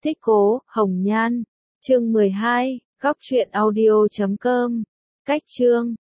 Thích Cố, Hồng Nhan. Chương 12, góc truyện audio.com. Cách chương